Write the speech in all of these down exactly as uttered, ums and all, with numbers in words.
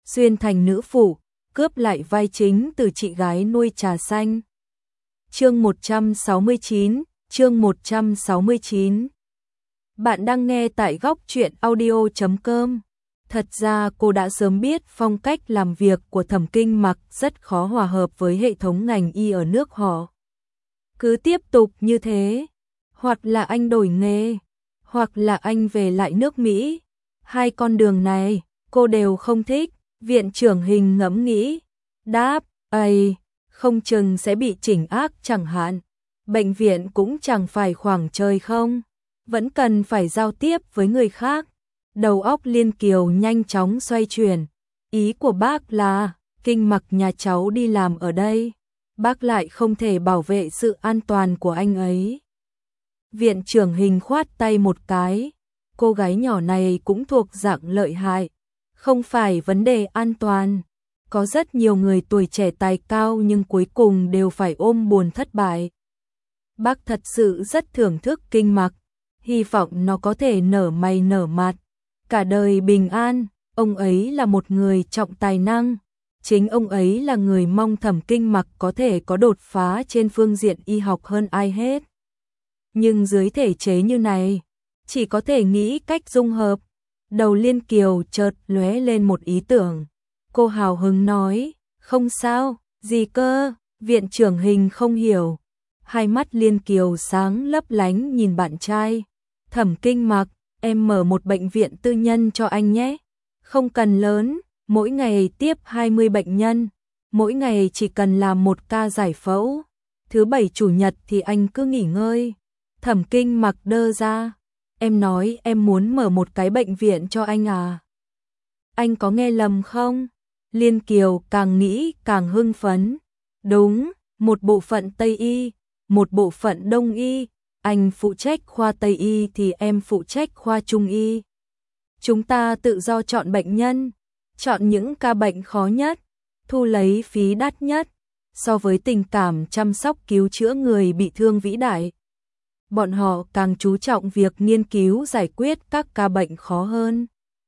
xuyên thành nữ phụ, cướp lại vai chính từ chị gái nuôi trà xanh. Chương một trăm sáu mươi chín, chương một trăm sáu mươi chín. Bạn đang nghe tại góc truyện audio chấm com. Thật ra cô đã sớm biết phong cách làm việc của Thẩm Kinh Mặc rất khó hòa hợp với hệ thống ngành y ở nước họ. Cứ tiếp tục như thế, hoặc là anh đổi nghề, hoặc là anh về lại nước Mỹ. Hai con đường này, cô đều không thích. Viện trưởng Hình ngẫm nghĩ, đáp, ây, không chừng sẽ bị chỉnh ác chẳng hạn. Bệnh viện cũng chẳng phải khoảng trời không, vẫn cần phải giao tiếp với người khác. Đầu óc Liên Kiều nhanh chóng xoay chuyển. Ý của bác là, Kinh Mặc nhà cháu đi làm ở đây, bác lại không thể bảo vệ sự an toàn của anh ấy. Viện trưởng Hình khoát tay một cái, cô gái nhỏ này cũng thuộc dạng lợi hại. Không phải vấn đề an toàn, có rất nhiều người tuổi trẻ tài cao nhưng cuối cùng đều phải ôm buồn thất bại. Bác thật sự rất thưởng thức Kinh Mặc, hy vọng nó có thể nở mày nở mặt, cả đời bình an. Ông ấy là một người trọng tài năng, chính ông ấy là người mong Thẩm Kinh Mặc có thể có đột phá trên phương diện y học hơn ai hết. Nhưng dưới thể chế như này, chỉ có thể nghĩ cách dung hợp. Đầu Liên Kiều chợt lóe lên một ý tưởng. Cô hào hứng nói, không sao, gì cơ? Viện trưởng Hình không hiểu. Hai mắt Liên Kiều sáng lấp lánh nhìn bạn trai. Thẩm Kinh Mặc, em mở một bệnh viện tư nhân cho anh nhé. Không cần lớn, mỗi ngày tiếp hai mươi bệnh nhân. Mỗi ngày chỉ cần làm một ca giải phẫu. Thứ bảy chủ nhật thì anh cứ nghỉ ngơi. Thẩm Kinh Mặc đơ ra. Em nói em muốn mở một cái bệnh viện cho anh à? Anh có nghe lầm không? Liên Kiều càng nghĩ càng hưng phấn. Đúng, một bộ phận Tây Y, một bộ phận Đông Y. Anh phụ trách khoa Tây Y thì em phụ trách khoa Trung Y. Chúng ta tự do chọn bệnh nhân, chọn những ca bệnh khó nhất, thu lấy phí đắt nhất. So với tình cảm chăm sóc cứu chữa người bị thương vĩ đại, bọn họ càng chú trọng việc nghiên cứu giải quyết các ca bệnh khó hơn,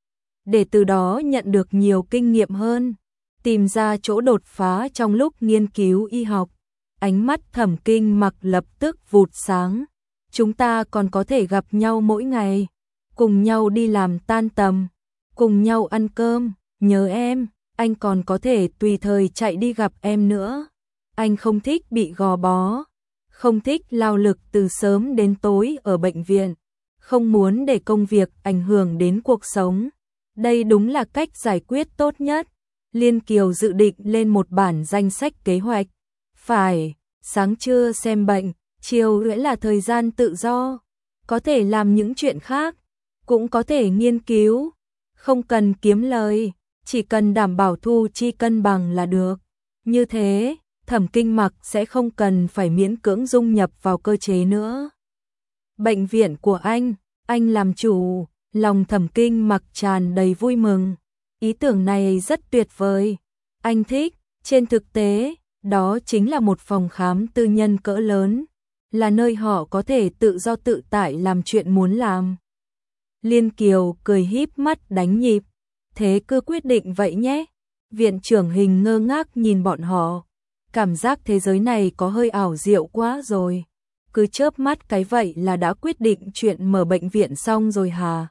để từ đó nhận được nhiều kinh nghiệm hơn, tìm ra chỗ đột phá trong lúc nghiên cứu y học. Ánh mắt Thẩm Kinh Mặc lập tức vụt sáng. Chúng ta còn có thể gặp nhau mỗi ngày, cùng nhau đi làm tan tầm, cùng nhau ăn cơm, nhớ em, anh còn có thể tùy thời chạy đi gặp em nữa. Anh không thích bị gò bó, không thích lao lực từ sớm đến tối ở bệnh viện, không muốn để công việc ảnh hưởng đến cuộc sống. Đây đúng là cách giải quyết tốt nhất. Liên Kiều dự định lên một bản danh sách kế hoạch. Phải, sáng trưa xem bệnh, chiều rưỡi là thời gian tự do. Có thể làm những chuyện khác, cũng có thể nghiên cứu. Không cần kiếm lời, chỉ cần đảm bảo thu chi cân bằng là được. Như thế, Thẩm Kinh Mặc sẽ không cần phải miễn cưỡng dung nhập vào cơ chế nữa. Bệnh viện của anh, anh làm chủ. Lòng Thẩm Kinh Mặc tràn đầy vui mừng. Ý tưởng này rất tuyệt vời. Anh thích. Trên thực tế, đó chính là một phòng khám tư nhân cỡ lớn, là nơi họ có thể tự do tự tại làm chuyện muốn làm. Liên Kiều cười híp mắt đánh nhịp. Thế cứ quyết định vậy nhé. Viện trưởng Hình ngơ ngác nhìn bọn họ. Cảm giác thế giới này có hơi ảo diệu quá rồi. Cứ chớp mắt cái vậy là đã quyết định chuyện mở bệnh viện xong rồi hả?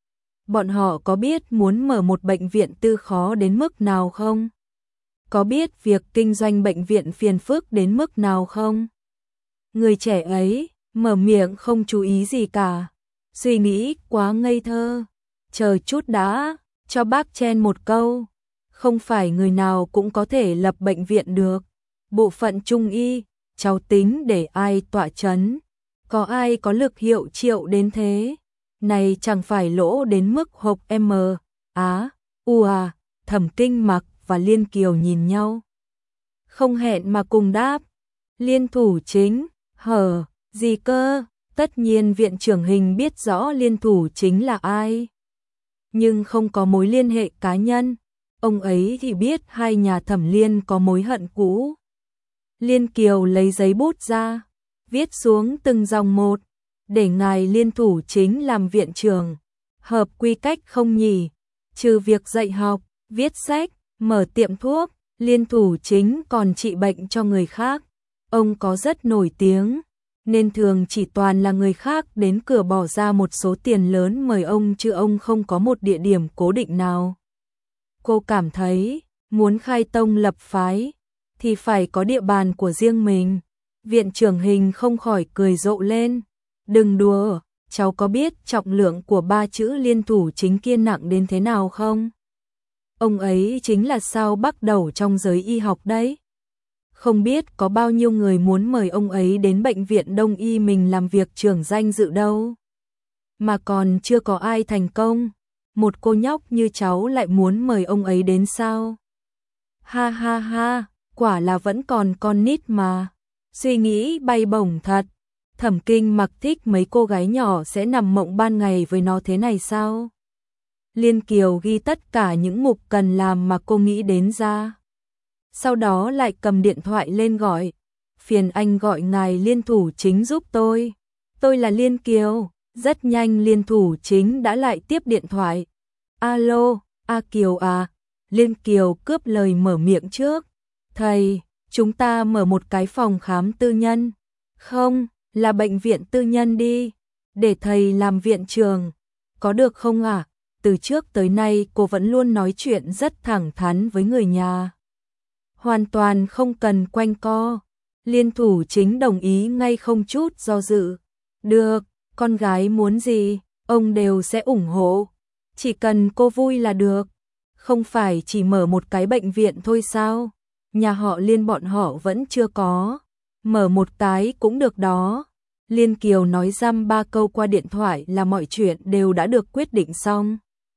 Bọn họ có biết muốn mở một bệnh viện tư khó đến mức nào không? Có biết việc kinh doanh bệnh viện phiền phức đến mức nào không? Người trẻ ấy, mở miệng không chú ý gì cả. Suy nghĩ quá ngây thơ. Chờ chút đã, cho bác chen một câu. Không phải người nào cũng có thể lập bệnh viện được. Bộ phận Trung Y, cháu tính để ai tọa chấn? Có ai có lực hiệu triệu đến thế? Này chẳng phải lỗ đến mức hộp M. Á, u à, Thẩm Kinh Mặc và Liên Kiều nhìn nhau. Không hẹn mà cùng đáp. Liên thủ chính, hở, gì cơ? Tất nhiên viện trưởng Hình biết rõ liên thủ chính là ai. Nhưng không có mối liên hệ cá nhân. Ông ấy thì biết hai nhà Thẩm Liên có mối hận cũ. Liên Kiều lấy giấy bút ra, viết xuống từng dòng một. Để ngài Liên thủ chính làm viện trưởng, hợp quy cách không nhỉ? Trừ việc dạy học, viết sách, mở tiệm thuốc, Liên Thủ Chính còn trị bệnh cho người khác. Ông có rất nổi tiếng, nên thường chỉ toàn là người khác đến cửa bỏ ra một số tiền lớn mời ông chứ ông không có một địa điểm cố định nào. Cô cảm thấy, muốn khai tông lập phái, thì phải có địa bàn của riêng mình. Viện trưởng Hình không khỏi cười rộ lên. Đừng đùa, cháu có biết trọng lượng của ba chữ Liên Thủ Chính kia nặng đến thế nào không? Ông ấy chính là sao bắt đầu trong giới y học đấy. Không biết có bao nhiêu người muốn mời ông ấy đến bệnh viện Đông y mình làm việc trưởng danh dự đâu. Mà còn chưa có ai thành công. Một cô nhóc như cháu lại muốn mời ông ấy đến sao? Ha ha ha, quả là vẫn còn con nít mà. Suy nghĩ bay bổng thật. Thẩm Kinh Mặc thích mấy cô gái nhỏ sẽ nằm mộng ban ngày với nó thế này sao? Liên Kiều ghi tất cả những mục cần làm mà cô nghĩ đến ra. Sau đó lại cầm điện thoại lên gọi. Phiền anh gọi ngài Liên Thủ Chính giúp tôi. Tôi là Liên Kiều. Rất nhanh Liên Thủ Chính đã lại tiếp điện thoại. Alo, A Kiều à? Liên Kiều cướp lời mở miệng trước. Thầy, chúng ta mở một cái phòng khám tư nhân. Không, là bệnh viện tư nhân đi. Để thầy làm viện trưởng. Có được không ạ? À? Từ trước tới nay cô vẫn luôn nói chuyện rất thẳng thắn với người nhà. Hoàn toàn không cần quanh co. Liên Thủ Chính đồng ý ngay không chút do dự. Được, con gái muốn gì, ông đều sẽ ủng hộ. Chỉ cần cô vui là được. Không phải chỉ mở một cái bệnh viện thôi sao? Nhà họ Liên bọn họ vẫn chưa có. Mở một cái cũng được đó. Liên Kiều nói dăm ba câu qua điện thoại là mọi chuyện đều đã được quyết định xong.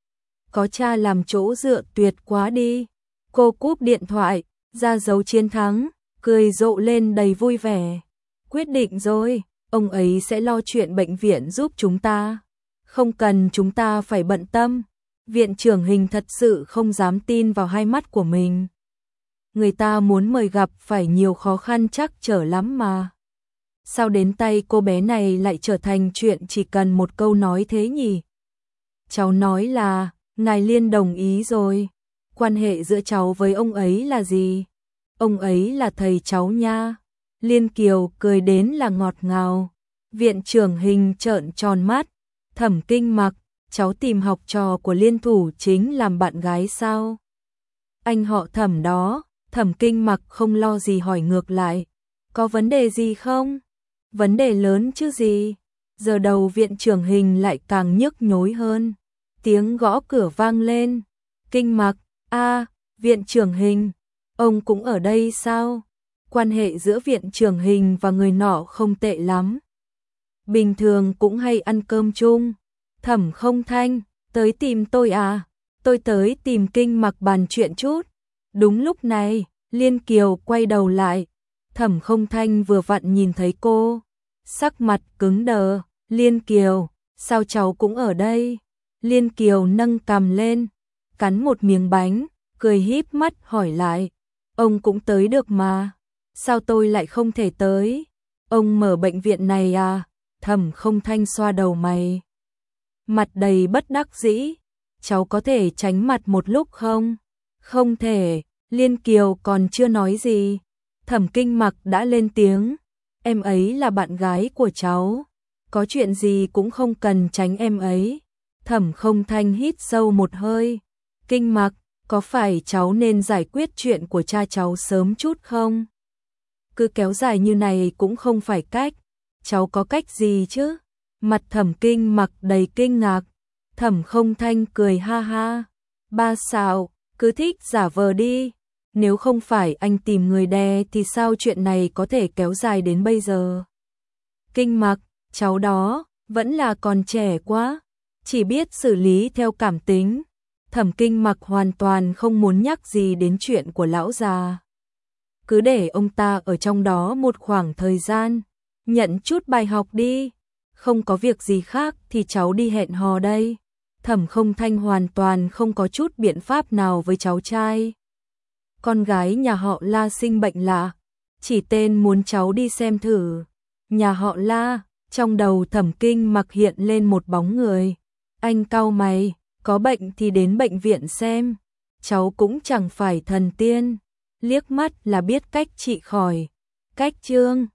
Có cha làm chỗ dựa tuyệt quá đi. Cô cúp điện thoại, ra dấu chiến thắng, cười rộ lên đầy vui vẻ. Quyết định rồi, ông ấy sẽ lo chuyện bệnh viện giúp chúng ta. Không cần chúng ta phải bận tâm. Viện trưởng Hình thật sự không dám tin vào hai mắt của mình. Người ta muốn mời gặp phải nhiều khó khăn trắc trở lắm mà. Sao đến tay cô bé này lại trở thành chuyện chỉ cần một câu nói thế nhỉ? Cháu nói là, ngài Liên đồng ý rồi. Quan hệ giữa cháu với ông ấy là gì? Ông ấy là thầy cháu nha. Liên Kiều cười đến là ngọt ngào. Viện trưởng Hình trợn tròn mắt. Thẩm Kinh Mặc, cháu tìm học trò của Liên Thủ Chính làm bạn gái sao? Anh họ Thẩm đó. Thẩm Kinh Mặc không lo gì hỏi ngược lại. Có vấn đề gì không? Vấn đề lớn chứ gì? Giờ đầu viện trưởng Hình lại càng nhức nhối hơn. Tiếng gõ cửa vang lên. Kinh Mặc, a, viện trưởng Hình, ông cũng ở đây sao? Quan hệ giữa viện trưởng Hình và người nọ không tệ lắm. Bình thường cũng hay ăn cơm chung. Thẩm Không Thanh, tới tìm tôi à? Tôi tới tìm Kinh Mặc bàn chuyện chút. Đúng lúc này, Liên Kiều quay đầu lại. Thẩm Không Thanh vừa vặn nhìn thấy cô. Sắc mặt cứng đờ. Liên Kiều, sao cháu cũng ở đây? Liên Kiều nâng cằm lên, cắn một miếng bánh, cười híp mắt hỏi lại. Ông cũng tới được mà. Sao tôi lại không thể tới? Ông mở bệnh viện này à? Thẩm Không Thanh xoa đầu mày. Mặt đầy bất đắc dĩ. Cháu có thể tránh mặt một lúc không? Không thể. Liên Kiều còn chưa nói gì. Thẩm Kinh Mặc đã lên tiếng. Em ấy là bạn gái của cháu. Có chuyện gì cũng không cần tránh em ấy. Thẩm Không Thanh hít sâu một hơi. Kinh Mặc, có phải cháu nên giải quyết chuyện của cha cháu sớm chút không? Cứ kéo dài như này cũng không phải cách. Cháu có cách gì chứ? Mặt Thẩm Kinh Mặc đầy kinh ngạc. Thẩm Không Thanh cười ha ha. Ba xạo, cứ thích giả vờ đi. Nếu không phải anh tìm người đè thì sao chuyện này có thể kéo dài đến bây giờ? Kinh Mặc, cháu đó, vẫn là còn trẻ quá. Chỉ biết xử lý theo cảm tính. Thẩm Kinh Mặc hoàn toàn không muốn nhắc gì đến chuyện của lão già. Cứ để ông ta ở trong đó một khoảng thời gian. Nhận chút bài học đi. Không có việc gì khác thì cháu đi hẹn hò đây. Thẩm Không Thanh hoàn toàn không có chút biện pháp nào với cháu trai. Con gái nhà họ La sinh bệnh lạ. Chỉ tên muốn cháu đi xem thử. Nhà họ La, trong đầu Thẩm Kinh Mặc hiện lên một bóng người. Anh cau mày, có bệnh thì đến bệnh viện xem. cháu cũng chẳng phải thần tiên, liếc mắt là biết cách trị khỏi. Cách chương